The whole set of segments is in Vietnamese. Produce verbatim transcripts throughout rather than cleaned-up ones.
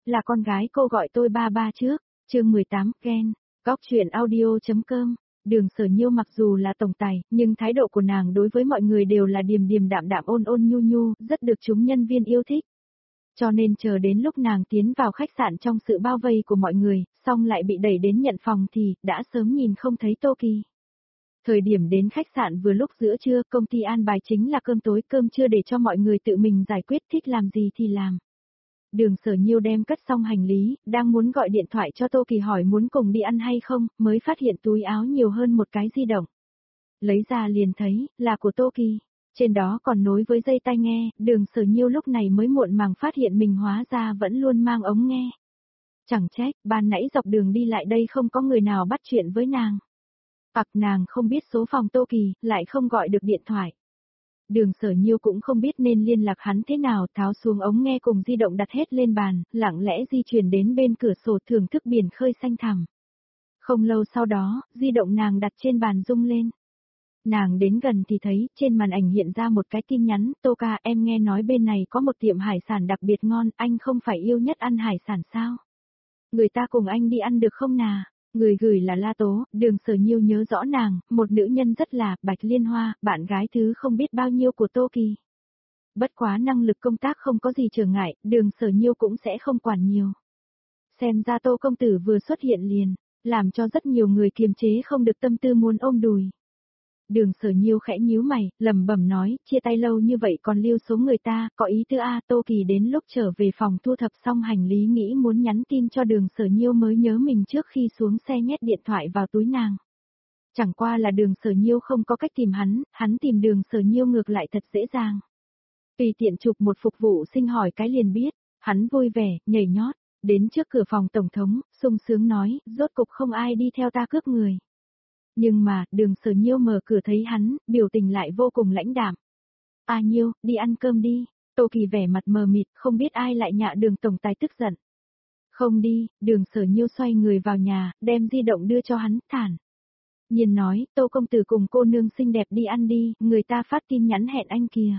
là con gái cô gọi tôi ba ba trước, chương mười tám, ghen, góc truyện audio.com. Đường Sở Nhiêu mặc dù là tổng tài, nhưng thái độ của nàng đối với mọi người đều là điềm điềm đạm đạm ôn ôn nhu nhu, rất được chúng nhân viên yêu thích. Cho nên chờ đến lúc nàng tiến vào khách sạn trong sự bao vây của mọi người, xong lại bị đẩy đến nhận phòng thì, đã sớm nhìn không thấy Tô Kỳ. Thời điểm đến khách sạn vừa lúc giữa trưa, công ty an bài chính là cơm tối, cơm trưa để cho mọi người tự mình giải quyết thích làm gì thì làm. Đường Sở Nhiêu đem cất xong hành lý, đang muốn gọi điện thoại cho Tô Kỳ hỏi muốn cùng đi ăn hay không, mới phát hiện túi áo nhiều hơn một cái di động. Lấy ra liền thấy, là của Tô Kỳ. Trên đó còn nối với dây tai nghe, Đường Sở Nhiêu lúc này mới muộn màng phát hiện mình hóa ra vẫn luôn mang ống nghe. Chẳng trách, ban nãy dọc đường đi lại đây không có người nào bắt chuyện với nàng. Hoặc nàng không biết số phòng Tô Kỳ, lại không gọi được điện thoại. Đường Sở Nhiêu cũng không biết nên liên lạc hắn thế nào, tháo xuống ống nghe cùng di động đặt hết lên bàn, lặng lẽ di chuyển đến bên cửa sổ thưởng thức biển khơi xanh thẳm. Không lâu sau đó, di động nàng đặt trên bàn rung lên. Nàng đến gần thì thấy, trên màn ảnh hiện ra một cái tin nhắn, Tô ca, em nghe nói bên này có một tiệm hải sản đặc biệt ngon, anh không phải yêu nhất ăn hải sản sao? Người ta cùng anh đi ăn được không nà? Người gửi là La Tố, Đường Sở Nhiêu nhớ rõ nàng, một nữ nhân rất là, Bạch Liên Hoa, bạn gái thứ không biết bao nhiêu của Tô Kỳ. Bất quá năng lực công tác không có gì trở ngại, Đường Sở Nhiêu cũng sẽ không quản nhiều. Xem ra Tô công tử vừa xuất hiện liền, làm cho rất nhiều người kiềm chế không được tâm tư muốn ôm đùi. Đường Sở Nhiêu khẽ nhíu mày, lẩm bẩm nói, chia tay lâu như vậy còn lưu số người ta, có ý tư a. Tô Kỳ đến lúc trở về phòng thu thập xong hành lý nghĩ muốn nhắn tin cho Đường Sở Nhiêu mới nhớ mình trước khi xuống xe nhét điện thoại vào túi nàng. Chẳng qua là Đường Sở Nhiêu không có cách tìm hắn, hắn tìm Đường Sở Nhiêu ngược lại thật dễ dàng. Tùy tiện chụp một phục vụ sinh hỏi cái liền biết, hắn vui vẻ, nhảy nhót, đến trước cửa phòng tổng thống, sung sướng nói, rốt cục không ai đi theo ta cướp người. Nhưng mà, Đường Sở Nhiêu mở cửa thấy hắn, biểu tình lại vô cùng lãnh đạm. A Nhiêu, đi ăn cơm đi. Tô Kỳ vẻ mặt mờ mịt, không biết ai lại nhạ Đường tổng tài tức giận. Không đi, Đường Sở Nhiêu xoay người vào nhà, đem di động đưa cho hắn, thản nhiên nói, Tô công tử cùng cô nương xinh đẹp đi ăn đi, người ta phát tin nhắn hẹn anh kìa.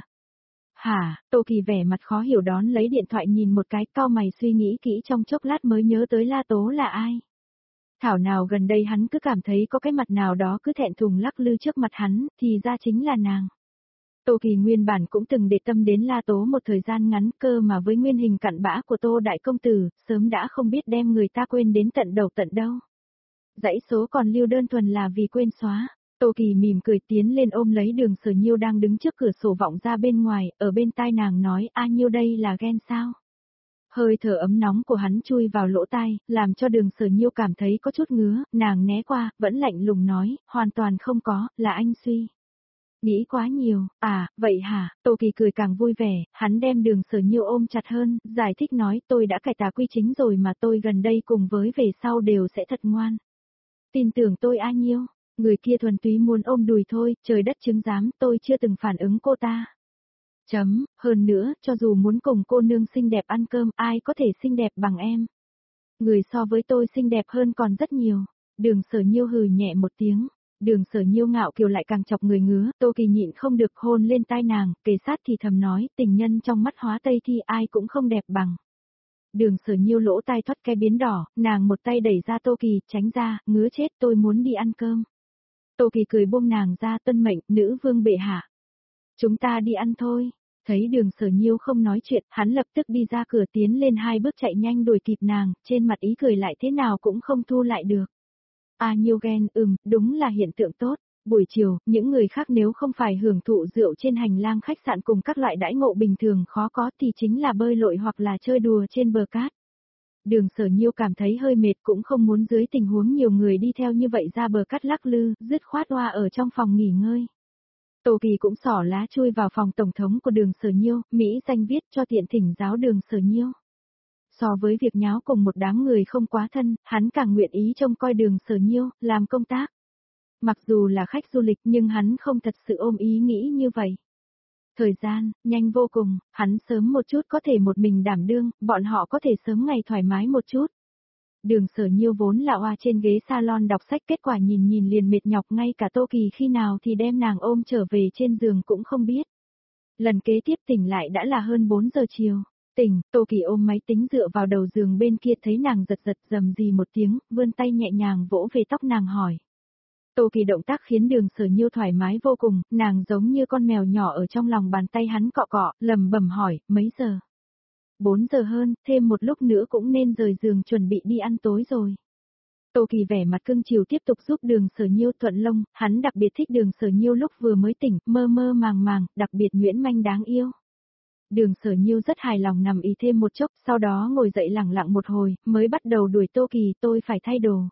Hả, Tô Kỳ vẻ mặt khó hiểu đón lấy điện thoại nhìn một cái, cau mày suy nghĩ kỹ trong chốc lát mới nhớ tới La Tố là ai. Thảo nào gần đây hắn cứ cảm thấy có cái mặt nào đó cứ thẹn thùng lắc lư trước mặt hắn, thì ra chính là nàng. Tô Kỳ nguyên bản cũng từng để tâm đến La Tố một thời gian ngắn, cơ mà với nguyên hình cặn bã của Tô Đại Công Tử, sớm đã không biết đem người ta quên đến tận đầu tận đâu. Dãy số còn lưu đơn thuần là vì quên xóa. Tô Kỳ mỉm cười tiến lên ôm lấy Đường Sở Nhiêu đang đứng trước cửa sổ vọng ra bên ngoài, ở bên tai nàng nói, a Nhiêu đây là ghen sao? Hơi thở ấm nóng của hắn chui vào lỗ tai, làm cho Đường Sở Nhiêu cảm thấy có chút ngứa, nàng né qua, vẫn lạnh lùng nói, hoàn toàn không có, là anh suy. Nghĩ quá nhiều, à, vậy hả, Tô Kỳ cười càng vui vẻ, hắn đem Đường Sở Nhiêu ôm chặt hơn, giải thích nói tôi đã cải tà quy chính rồi mà tôi gần đây cùng với về sau đều sẽ thật ngoan. Tin tưởng tôi a Nhiêu, người kia thuần túy muốn ôm đùi thôi, trời đất chứng giám tôi chưa từng phản ứng cô ta. Chấm, hơn nữa, cho dù muốn cùng cô nương xinh đẹp ăn cơm, ai có thể xinh đẹp bằng em. Người so với tôi xinh đẹp hơn còn rất nhiều. Đường Sở Nhiêu hừ nhẹ một tiếng. Đường Sở Nhiêu ngạo kiều lại càng chọc người ngứa, Tô Kỳ nhịn không được hôn lên tai nàng, kề sát thì thầm nói, tình nhân trong mắt hóa tây thi ai cũng không đẹp bằng. Đường Sở Nhiêu lỗ tai thoát cái biến đỏ, nàng một tay đẩy ra Tô Kỳ, tránh ra, ngứa chết tôi muốn đi ăn cơm. Tô Kỳ cười buông nàng ra, tuân mệnh, nữ vương bệ hạ. Chúng ta đi ăn thôi. Thấy Đường Sở Nhiêu không nói chuyện, hắn lập tức đi ra cửa tiến lên hai bước chạy nhanh đuổi kịp nàng, trên mặt ý cười lại thế nào cũng không thu lại được. A Nhiêu ghen, ừm, đúng là hiện tượng tốt. Buổi chiều, những người khác nếu không phải hưởng thụ rượu trên hành lang khách sạn cùng các loại đãi ngộ bình thường khó có thì chính là bơi lội hoặc là chơi đùa trên bờ cát. Đường Sở Nhiêu cảm thấy hơi mệt cũng không muốn dưới tình huống nhiều người đi theo như vậy ra bờ cát lắc lư, dứt khoát hoa ở trong phòng nghỉ ngơi. Tô Kỳ cũng xỏ lá chui vào phòng tổng thống của Đường Sở Nhiêu, Mỹ danh viết cho tiện thỉnh giáo Đường Sở Nhiêu. So với việc nháo cùng một đám người không quá thân, hắn càng nguyện ý trông coi Đường Sở Nhiêu, làm công tác. Mặc dù là khách du lịch nhưng hắn không thật sự ôm ý nghĩ như vậy. Thời gian, nhanh vô cùng, hắn sớm một chút có thể một mình đảm đương, bọn họ có thể sớm ngày thoải mái một chút. Đường Sở Nhiêu vốn là oa trên ghế salon đọc sách kết quả nhìn nhìn liền mệt nhọc ngay cả Tô Kỳ khi nào thì đem nàng ôm trở về trên giường cũng không biết. Lần kế tiếp tỉnh lại đã là hơn bốn giờ chiều. Tỉnh, Tô Kỳ ôm máy tính dựa vào đầu giường bên kia thấy nàng giật giật rầm rì một tiếng, vươn tay nhẹ nhàng vỗ về tóc nàng hỏi. Tô Kỳ động tác khiến Đường Sở Nhiêu thoải mái vô cùng, nàng giống như con mèo nhỏ ở trong lòng bàn tay hắn cọ cọ, lầm bầm hỏi, mấy giờ? Bốn giờ hơn, thêm một lúc nữa cũng nên rời giường chuẩn bị đi ăn tối rồi. Tô Kỳ vẻ mặt cưng chiều tiếp tục giúp Đường Sở Nhiêu thuận lông, hắn đặc biệt thích Đường Sở Nhiêu lúc vừa mới tỉnh, mơ mơ màng màng, đặc biệt nhuyễn manh đáng yêu. Đường Sở Nhiêu rất hài lòng nằm ì thêm một chốc, sau đó ngồi dậy lẳng lặng một hồi, mới bắt đầu đuổi Tô Kỳ, tôi phải thay đồ.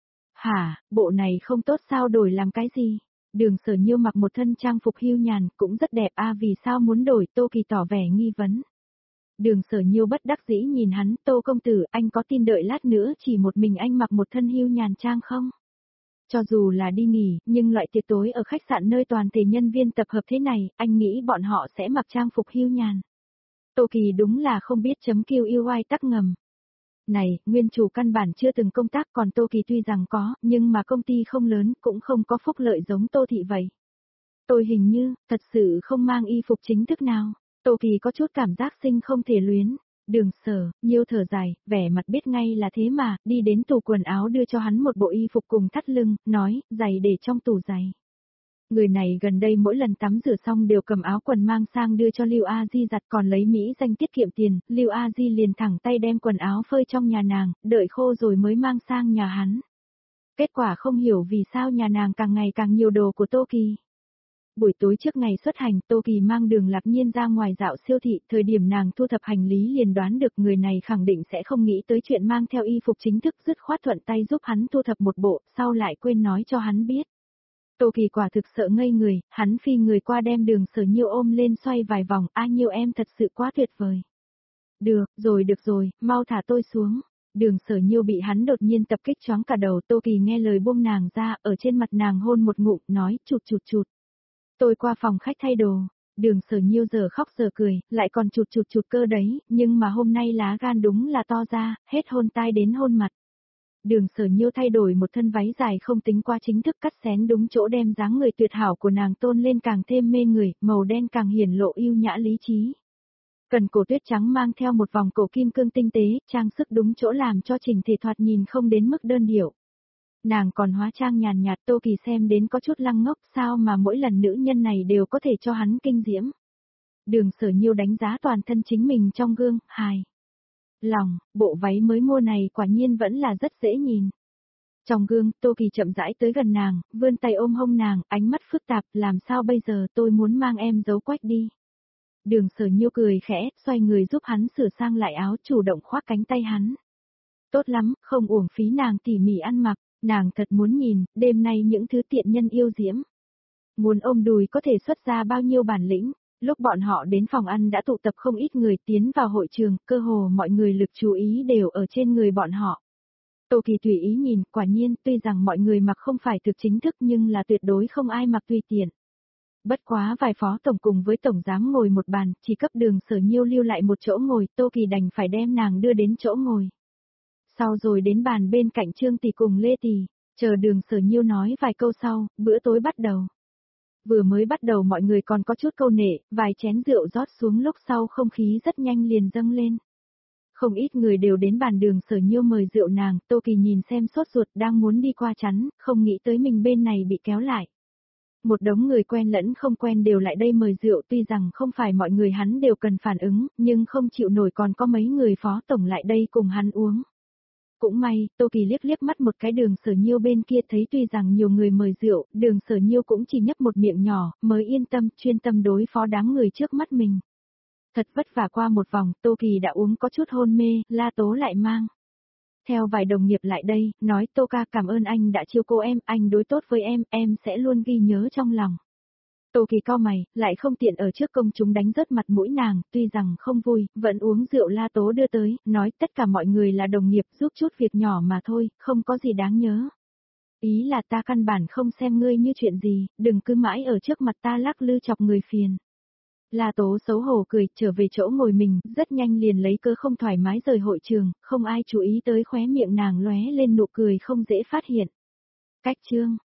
Hả, bộ này không tốt sao, đổi làm cái gì? Đường Sở Nhiêu mặc một thân trang phục hưu nhàn, cũng rất đẹp a, vì sao muốn đổi? Tô Kỳ tỏ vẻ nghi vấn. Đường Sở Nhiêu bất đắc dĩ nhìn hắn, Tô công tử, anh có tin đợi lát nữa chỉ một mình anh mặc một thân hưu nhàn trang không? Cho dù là đi nghỉ, nhưng loại tiệc tối ở khách sạn nơi toàn thể nhân viên tập hợp thế này, anh nghĩ bọn họ sẽ mặc trang phục hưu nhàn. Tô Kỳ đúng là không biết chấm kêu yêu ai tắc ngầm. Này, nguyên chủ căn bản chưa từng công tác, còn Tô Kỳ tuy rằng có, nhưng mà công ty không lớn, cũng không có phúc lợi giống Tô Thị vậy. Tôi hình như, thật sự không mang y phục chính thức nào. Tô Kỳ có chút cảm giác sinh không thể luyến. Đường Sở Nhiêu thở dài, vẻ mặt biết ngay là thế mà, đi đến tủ quần áo đưa cho hắn một bộ y phục cùng thắt lưng, nói, giày để trong tủ giày. Người này gần đây mỗi lần tắm rửa xong đều cầm áo quần mang sang đưa cho Lưu A Di giặt, còn lấy Mỹ danh tiết kiệm tiền, Lưu A Di liền thẳng tay đem quần áo phơi trong nhà nàng, đợi khô rồi mới mang sang nhà hắn. Kết quả không hiểu vì sao nhà nàng càng ngày càng nhiều đồ của Tô Kỳ. Buổi tối trước ngày xuất hành, Tô Kỳ mang Đường Lạc Nhiên ra ngoài dạo siêu thị, thời điểm nàng thu thập hành lý liền đoán được người này khẳng định sẽ không nghĩ tới chuyện mang theo y phục chính thức, dứt khoát thuận tay giúp hắn thu thập một bộ, sau lại quên nói cho hắn biết. Tô Kỳ quả thực sợ ngây người, hắn phi người qua đem Đường Sở Nhiêu ôm lên xoay vài vòng, a Nhiêu em thật sự quá tuyệt vời. Được, rồi được rồi, mau thả tôi xuống. Đường Sở Nhiêu bị hắn đột nhiên tập kích choáng cả đầu, Tô Kỳ nghe lời buông nàng ra, ở trên mặt nàng hôn một ngụm, nói, chụt chụt chụt. Tôi qua phòng khách thay đồ. Đường Sở Nhiêu giờ khóc giờ cười, lại còn chụt chụt chụt cơ đấy, nhưng mà hôm nay lá gan đúng là to ra, hết hôn tai đến hôn mặt. Đường Sở Nhiêu thay đổi một thân váy dài không tính qua chính thức, cắt xén đúng chỗ đem dáng người tuyệt hảo của nàng tôn lên càng thêm mê người, màu đen càng hiển lộ yêu nhã lý trí. Cần cổ tuyết trắng mang theo một vòng cổ kim cương tinh tế, trang sức đúng chỗ làm cho chỉnh thể thoạt nhìn không đến mức đơn điệu. Nàng còn hóa trang nhàn nhạt, Tô Kỳ xem đến có chút lăng ngốc, sao mà mỗi lần nữ nhân này đều có thể cho hắn kinh diễm. Đường Sở Nhiêu đánh giá toàn thân chính mình trong gương, hài lòng, bộ váy mới mua này quả nhiên vẫn là rất dễ nhìn. Trong gương, Tô Kỳ chậm rãi tới gần nàng, vươn tay ôm hông nàng, ánh mắt phức tạp, làm sao bây giờ, tôi muốn mang em giấu quách đi. Đường Sở Nhiêu cười khẽ, xoay người giúp hắn sửa sang lại áo, chủ động khoác cánh tay hắn. Tốt lắm, không uổng phí nàng tỉ mỉ ăn mặc, nàng thật muốn nhìn, đêm nay những thứ tiện nhân yêu diễm. Muốn ôm đùi có thể xuất ra bao nhiêu bản lĩnh. Lúc bọn họ đến phòng ăn đã tụ tập không ít người tiến vào hội trường, cơ hồ mọi người lực chú ý đều ở trên người bọn họ. Tô Kỳ tùy ý nhìn, quả nhiên, tuy rằng mọi người mặc không phải thực chính thức nhưng là tuyệt đối không ai mặc tùy tiện. Bất quá vài phó tổng cùng với tổng giám ngồi một bàn, chỉ cấp Đường Sở Nhiêu lưu lại một chỗ ngồi, Tô Kỳ đành phải đem nàng đưa đến chỗ ngồi. Sau rồi đến bàn bên cạnh Trương Tỷ cùng Lê Tỷ, chờ Đường Sở Nhiêu nói vài câu sau, bữa tối bắt đầu. Vừa mới bắt đầu mọi người còn có chút câu nệ, vài chén rượu rót xuống lúc sau không khí rất nhanh liền dâng lên. Không ít người đều đến bàn Đường Sở Nhiêu mời rượu nàng, Tô Kỳ nhìn xem sốt ruột đang muốn đi qua chắn, không nghĩ tới mình bên này bị kéo lại. Một đống người quen lẫn không quen đều lại đây mời rượu, tuy rằng không phải mọi người hắn đều cần phản ứng, nhưng không chịu nổi còn có mấy người phó tổng lại đây cùng hắn uống. Cũng may, Tô Kỳ liếc liếc mắt một cái Đường Sở Nhiêu bên kia thấy tuy rằng nhiều người mời rượu, Đường Sở Nhiêu cũng chỉ nhấp một miệng nhỏ, mới yên tâm, chuyên tâm đối phó đám người trước mắt mình. Thật vất vả qua một vòng, Tô Kỳ đã uống có chút hôn mê, La Tố lại mang. Theo vài đồng nghiệp lại đây, nói Tô ca cảm ơn anh đã chiêu cô em, anh đối tốt với em, em sẽ luôn ghi nhớ trong lòng. Tô Kỳ cau mày, lại không tiện ở trước công chúng đánh rớt mặt mũi nàng, tuy rằng không vui, vẫn uống rượu La Tố đưa tới, nói tất cả mọi người là đồng nghiệp giúp chút việc nhỏ mà thôi, không có gì đáng nhớ. Ý là ta căn bản không xem ngươi như chuyện gì, đừng cứ mãi ở trước mặt ta lắc lư chọc người phiền. La Tố xấu hổ cười, trở về chỗ ngồi mình, rất nhanh liền lấy cớ không thoải mái rời hội trường, không ai chú ý tới khóe miệng nàng lóe lên nụ cười không dễ phát hiện. Cách chương